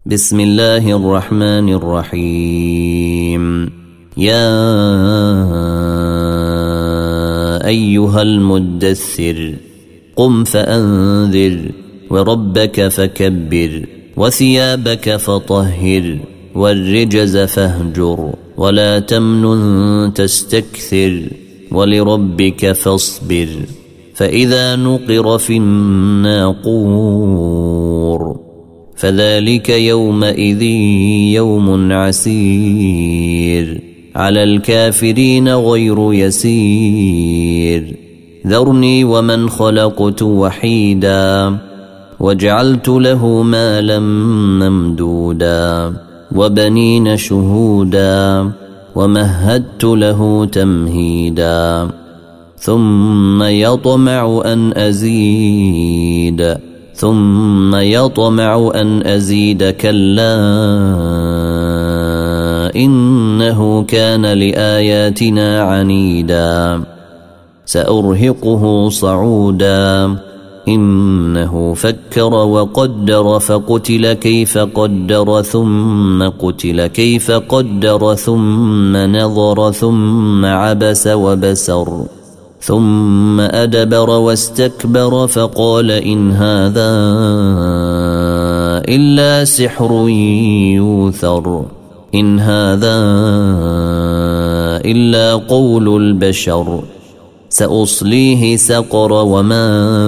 بسم الله الرحمن الرحيم. يا أيها المدثر قم فأنذر وربك فكبر وثيابك فطهر والرجز فاهجر ولا تمنن تستكثر ولربك فاصبر فإذا نقر في الناقور فذلك يومئذ يوم عسير على الكافرين غير يسير. ذرني ومن خلقت وحيدا وجعلت له مالا ممدودا وبنين شهودا ومهدت له تمهيدا ثم يطمع أن أزيد كلا إنه كان لآياتنا عنيدا سأرهقه صعودا إنه فكر وقدر فقتل كيف قدر ثم قتل كيف قدر ثم نظر ثم عبس وبسر ثم أدبر واستكبر فقال إن هذا إلا سحر يوثر إن هذا إلا قول البشر سأصليه سقر وما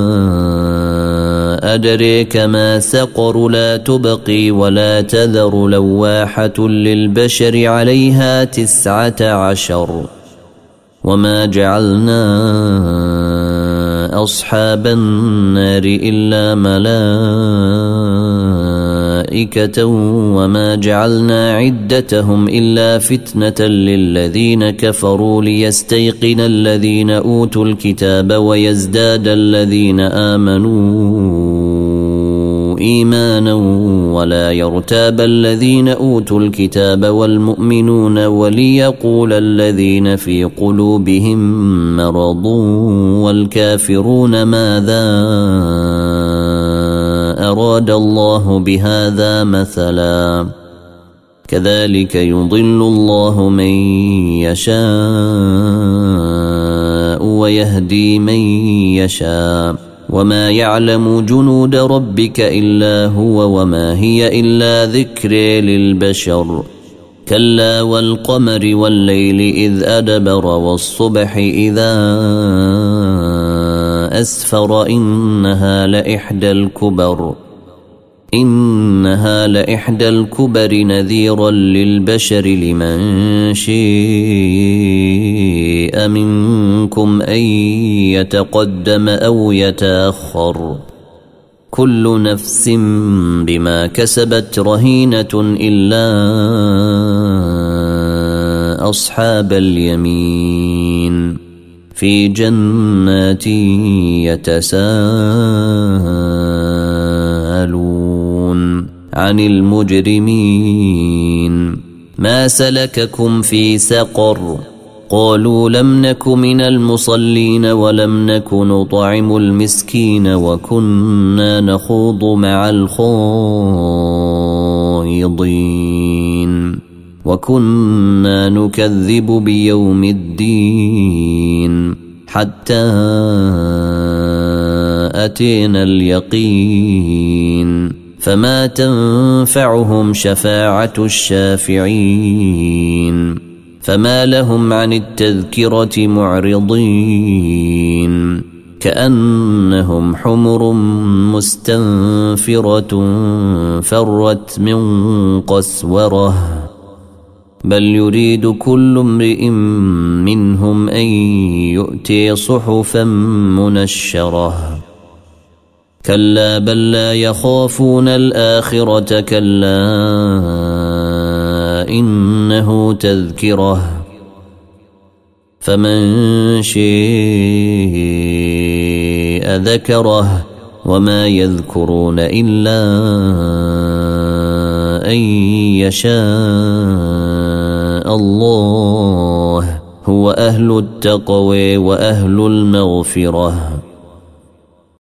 أدريك ما سقر لا تبقي ولا تذر لواحة للبشر عليها 19 وما جعلنا أصحاب النار إلا ملائكة وما جعلنا عدتهم إلا فتنة للذين كفروا ليستيقن الذين أوتوا الكتاب ويزداد الذين آمنوا إيمانا ولا يرتاب الذين أوتوا الكتاب والمؤمنون وليقول الذين في قلوبهم مرض والكافرون ماذا أراد الله بهذا مثلا كذلك يضل الله من يشاء ويهدي من يشاء وما يعلم جنود ربك إلا هو وما هي إلا ذكر للبشر كلا والقمر والليل إذ أدبر والصبح إذا أسفر إنها لإحدى الكبر نذيرا للبشر لمن شاء منكم أن يتقدم أو يتأخر كل نفس بما كسبت رهينة إلا أصحاب اليمين في جنات يتساءلون عن المجرمين ما سلككم في سقر قالوا لم نك من المصلين ولم نك نطعم المسكين وكنا نخوض مع الخائضين وكنا نكذب بيوم الدين حتى أتينا اليقين فما تنفعهم شفاعة الشافعين فما لهم عن التذكرة معرضين كأنهم حمر مستنفرة فرت من قسورة بل يريد كل امرئ منهم أن يؤتي صحفا منشرة كلا بل لا يخافون الآخرة كلا إنه تذكرة فمن شاء ذكره وما يذكرون إلا أن يشاء الله هو أهل التقوى وأهل المغفرة